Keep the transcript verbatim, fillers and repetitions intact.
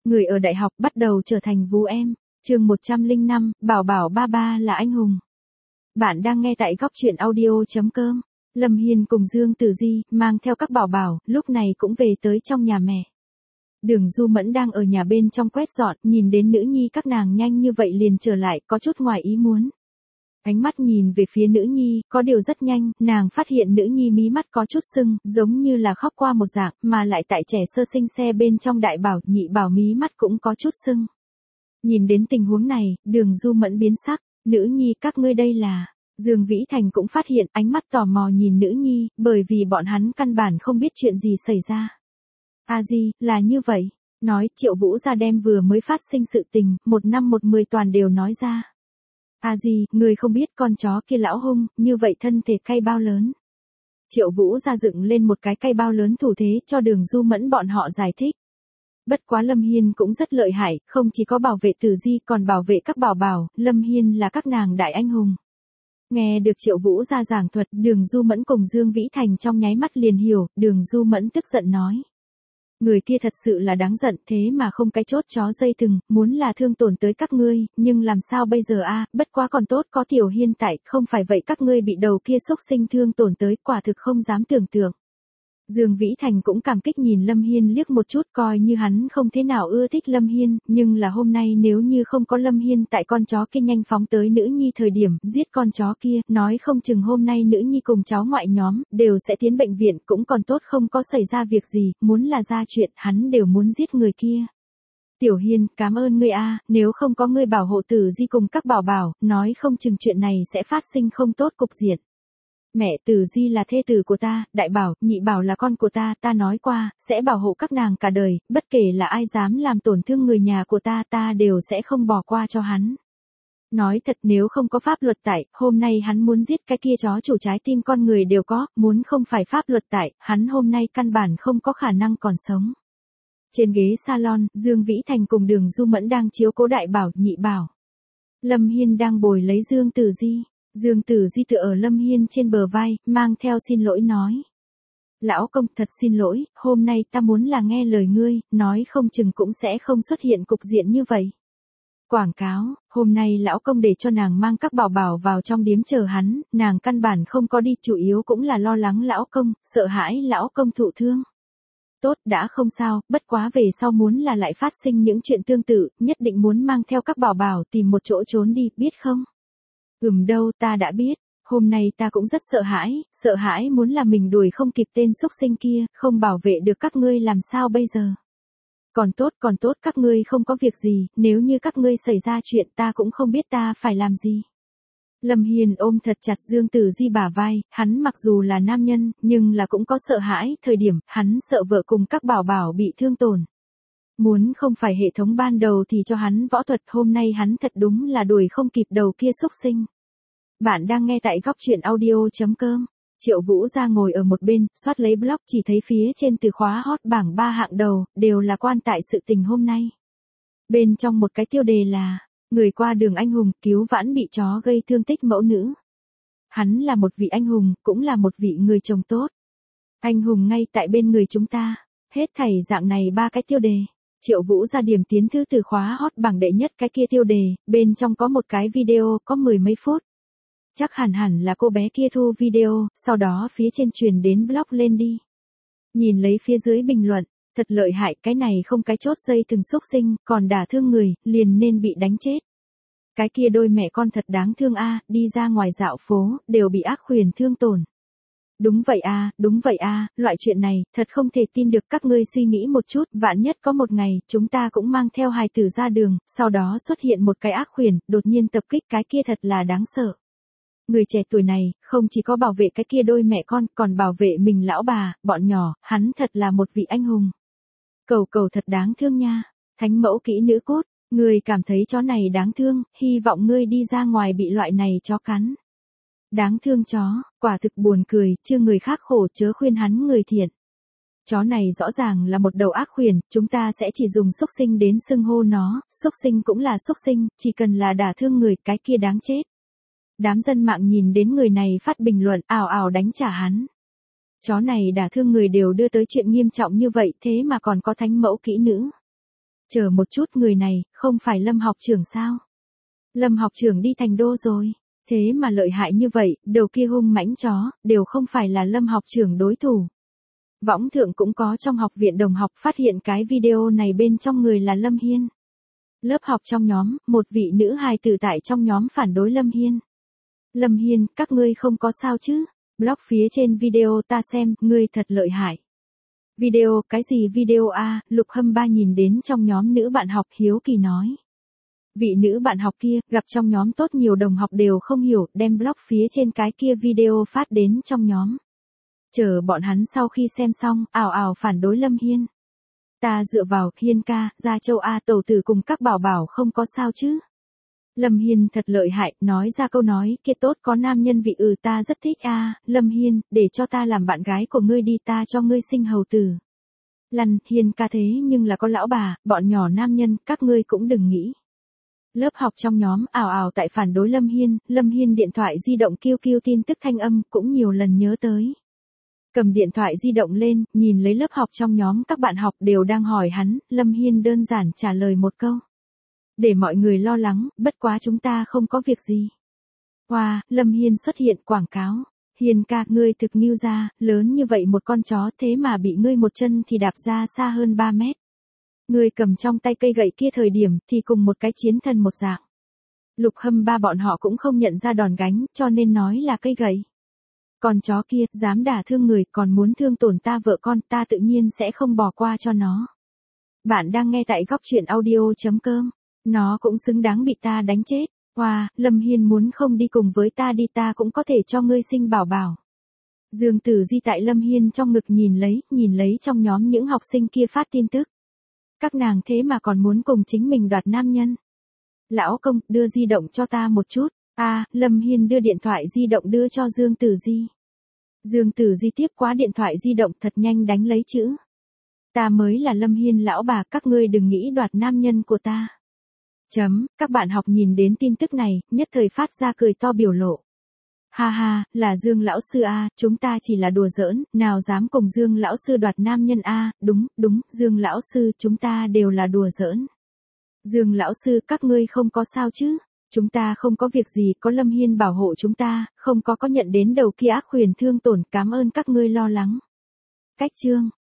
Người ở đại học bắt đầu trở thành vú em. Chương một trăm lẻ năm, Bảo Bảo ba ba là anh hùng. Bạn đang nghe tại góc truyện audio chấm com. Lâm Hiên cùng Dương Tử Di mang theo các bảo bảo, lúc này cũng về tới trong nhà mẹ. Đường Du Mẫn đang ở nhà bên trong quét dọn, nhìn đến nữ nhi các nàng nhanh như vậy liền trở lại, có chút ngoài ý muốn. Ánh mắt nhìn về phía nữ nhi, có điều rất nhanh, nàng phát hiện nữ nhi mí mắt có chút sưng, giống như là khóc qua một dạng, mà lại tại trẻ sơ sinh xe bên trong đại bảo, nhị bảo mí mắt cũng có chút sưng. Nhìn đến tình huống này, Đường Du Mẫn biến sắc, nữ nhi các ngươi đây là... Dương Vĩ Thành cũng phát hiện, ánh mắt tò mò nhìn nữ nhi, bởi vì bọn hắn căn bản không biết chuyện gì xảy ra. A Di, là như vậy. Nói, Triệu Vũ gia đem vừa mới phát sinh sự tình, một năm một mười toàn đều nói ra. A Di, người không biết con chó kia lão hung, như vậy thân thể cây bao lớn. Triệu Vũ gia dựng lên một cái cây bao lớn thủ thế cho Đường Du Mẫn bọn họ giải thích. Bất quá Lâm Hiên cũng rất lợi hại, không chỉ có bảo vệ Tử Di còn bảo vệ các bảo bảo, Lâm Hiên là các nàng đại anh hùng. Nghe được Triệu Vũ gia giảng thuật, Đường Du Mẫn cùng Dương Vĩ Thành trong nháy mắt liền hiểu, Đường Du Mẫn tức giận nói. Người kia thật sự là đáng giận, thế mà không cái chốt chó dây thừng, muốn là thương tổn tới các ngươi, nhưng làm sao bây giờ a? Bất quá còn tốt có Tiểu Hiên tại, không phải vậy các ngươi bị đầu kia xúc sinh thương tổn tới, quả thực không dám tưởng tượng. Dương Vĩ Thành cũng cảm kích nhìn Lâm Hiên liếc một chút, coi như hắn không thế nào ưa thích Lâm Hiên, nhưng là hôm nay nếu như không có Lâm Hiên tại con chó kia nhanh phóng tới nữ nhi thời điểm, giết con chó kia, nói không chừng hôm nay nữ nhi cùng cháu ngoại nhóm, đều sẽ tiến bệnh viện, cũng còn tốt không có xảy ra việc gì, muốn là ra chuyện, hắn đều muốn giết người kia. Tiểu Hiên, cảm ơn ngươi a, nếu không có ngươi bảo hộ Tử Di cùng các bảo bảo, nói không chừng chuyện này sẽ phát sinh không tốt cục diện. Mẹ, Tử Di là thê tử của ta, đại bảo, nhị bảo là con của ta, ta nói qua, sẽ bảo hộ các nàng cả đời, bất kể là ai dám làm tổn thương người nhà của ta, ta đều sẽ không bỏ qua cho hắn. Nói thật, nếu không có pháp luật tại, hôm nay hắn muốn giết cái kia chó chủ trái tim con người đều có, muốn không phải pháp luật tại, hắn hôm nay căn bản không có khả năng còn sống. Trên ghế salon, Dương Vĩ Thành cùng Đường Du Mẫn đang chiếu cố đại bảo, nhị bảo. Lâm Hiên đang bồi lấy Dương Tử Di. Dương Tử Di tựa ở Lâm Hiên trên bờ vai, mang theo xin lỗi nói. Lão công, thật xin lỗi, hôm nay ta muốn là nghe lời ngươi, nói không chừng cũng sẽ không xuất hiện cục diện như vậy. Quảng cáo, hôm nay lão công để cho nàng mang các bảo bảo vào trong điếm chờ hắn, nàng căn bản không có đi, chủ yếu cũng là lo lắng lão công, sợ hãi lão công thụ thương. Tốt, đã không sao, bất quá về sau muốn là lại phát sinh những chuyện tương tự, nhất định muốn mang theo các bảo bảo tìm một chỗ trốn đi, biết không? Ừm đâu, ta đã biết, hôm nay ta cũng rất sợ hãi, sợ hãi muốn là mình đuổi không kịp tên xúc sinh kia, không bảo vệ được các ngươi làm sao bây giờ. Còn tốt, còn tốt các ngươi không có việc gì, nếu như các ngươi xảy ra chuyện ta cũng không biết ta phải làm gì. Lâm Hiền ôm thật chặt Dương Tử Di bả vai, hắn mặc dù là nam nhân, nhưng là cũng có sợ hãi, thời điểm, hắn sợ vợ cùng các bảo bảo bị thương tổn. Muốn không phải hệ thống ban đầu thì cho hắn võ thuật, hôm nay hắn thật đúng là đuổi không kịp đầu kia xúc sinh. Bạn đang nghe tại góc truyện audio chấm com. Triệu Vũ gia ngồi ở một bên, soát lấy blog, chỉ thấy phía trên từ khóa hot bảng ba hạng đầu, đều là quan tại sự tình hôm nay. Bên trong một cái tiêu đề là, người qua đường anh hùng, cứu vãn bị chó gây thương tích mẫu nữ. Hắn là một vị anh hùng, cũng là một vị người chồng tốt. Anh hùng ngay tại bên người chúng ta. Hết thảy dạng này ba cái tiêu đề. Triệu Vũ gia điểm tiến thư từ khóa hot bảng đệ nhất cái kia tiêu đề, bên trong có một cái video có mười mấy phút. Chắc hẳn hẳn là cô bé kia thu video, sau đó phía trên truyền đến blog lên đi. Nhìn lấy phía dưới bình luận, thật lợi hại, cái này không cái chốt dây từng xúc sinh, còn đả thương người, liền nên bị đánh chết. Cái kia đôi mẹ con thật đáng thương a, đi ra ngoài dạo phố, đều bị ác khuyển thương tổn. Đúng vậy a, đúng vậy a, loại chuyện này, thật không thể tin được, các ngươi suy nghĩ một chút, vạn nhất có một ngày, chúng ta cũng mang theo hài tử ra đường, sau đó xuất hiện một cái ác khuyển, đột nhiên tập kích cái kia thật là đáng sợ. Người trẻ tuổi này, không chỉ có bảo vệ cái kia đôi mẹ con, còn bảo vệ mình lão bà, bọn nhỏ, hắn thật là một vị anh hùng. Cầu cầu thật đáng thương nha, thánh mẫu kỹ nữ cốt, người cảm thấy chó này đáng thương, hy vọng ngươi đi ra ngoài bị loại này chó cắn. Đáng thương chó, quả thực buồn cười, chưa người khác khổ chớ khuyên hắn người thiện. Chó này rõ ràng là một đầu ác khuyển, chúng ta sẽ chỉ dùng xúc sinh đến xưng hô nó, xúc sinh cũng là xúc sinh, chỉ cần là đả thương người, cái kia đáng chết. Đám dân mạng nhìn đến người này phát bình luận, ào ào đánh trả hắn. Chó này đả thương người đều đưa tới chuyện nghiêm trọng như vậy, thế mà còn có thánh mẫu kỹ nữ. Chờ một chút, người này, không phải Lâm học trưởng sao? Lâm học trưởng đi thành đô rồi. Thế mà lợi hại như vậy, đầu kia hung mãnh chó, đều không phải là Lâm học trưởng đối thủ. Võng thượng cũng có trong học viện đồng học phát hiện cái video này bên trong người là Lâm Hiên. Lớp học trong nhóm, một vị nữ hài tử tại trong nhóm phản đối Lâm Hiên. Lâm Hiên, các ngươi không có sao chứ? Blog phía trên video ta xem, ngươi thật lợi hại. Video, cái gì video a? À? Lục Hâm Ba nhìn đến trong nhóm nữ bạn học hiếu kỳ nói. Vị nữ bạn học kia, gặp trong nhóm tốt nhiều đồng học đều không hiểu, đem blog phía trên cái kia video phát đến trong nhóm. Chờ bọn hắn sau khi xem xong, ào ào phản đối Lâm Hiên. Ta dựa vào, Hiên ca, ra châu A tẩu tử cùng các bảo bảo không có sao chứ. Lâm Hiên thật lợi hại, nói ra câu nói kia tốt có nam nhân vị ừ ta rất thích a. À, Lâm Hiên, để cho ta làm bạn gái của ngươi đi, ta cho ngươi sinh hầu tử. Lăn, Hiên ca thế nhưng là có lão bà, bọn nhỏ nam nhân, các ngươi cũng đừng nghĩ. Lớp học trong nhóm ào ào tại phản đối Lâm Hiên, Lâm Hiên điện thoại di động kêu kêu tin tức thanh âm cũng nhiều lần nhớ tới. Cầm điện thoại di động lên, nhìn lấy lớp học trong nhóm các bạn học đều đang hỏi hắn, Lâm Hiên đơn giản trả lời một câu. Để mọi người lo lắng, bất quá chúng ta không có việc gì. Wow, Lâm Hiên xuất hiện quảng cáo. Hiên ca, ngươi thực nghiêu ra, lớn như vậy một con chó thế mà bị ngươi một chân thì đạp ra xa hơn ba mét. Ngươi cầm trong tay cây gậy kia thời điểm thì cùng một cái chiến thần một dạng. Lục Hâm Ba bọn họ cũng không nhận ra đòn gánh, cho nên nói là cây gậy. Con chó kia, dám đả thương người, còn muốn thương tổn ta vợ con, ta tự nhiên sẽ không bỏ qua cho nó. Bạn đang nghe tại góc truyện audio chấm com. Nó cũng xứng đáng bị ta đánh chết. Wow, Lâm Hiên muốn không đi cùng với ta đi, ta cũng có thể cho ngươi sinh bảo bảo. Dương Tử Di tại Lâm Hiên trong ngực nhìn lấy, nhìn lấy trong nhóm những học sinh kia phát tin tức. Các nàng thế mà còn muốn cùng chính mình đoạt nam nhân. Lão công, đưa di động cho ta một chút. À, Lâm Hiên đưa điện thoại di động đưa cho Dương Tử Di. Dương Tử Di tiếp quá điện thoại di động thật nhanh đánh lấy chữ. Ta mới là Lâm Hiên lão bà, các ngươi đừng nghĩ đoạt nam nhân của ta. Chấm, các bạn học nhìn đến tin tức này, nhất thời phát ra cười to biểu lộ. Ha ha, là Dương lão sư a, à, chúng ta chỉ là đùa giỡn, nào dám cùng Dương lão sư đoạt nam nhân a, à, đúng, đúng, Dương lão sư, chúng ta đều là đùa giỡn. Dương lão sư, các ngươi không có sao chứ? Chúng ta không có việc gì, có Lâm Hiên bảo hộ chúng ta, không có có nhận đến đầu kia ác huyền thương tổn, cảm ơn các ngươi lo lắng. Cách chương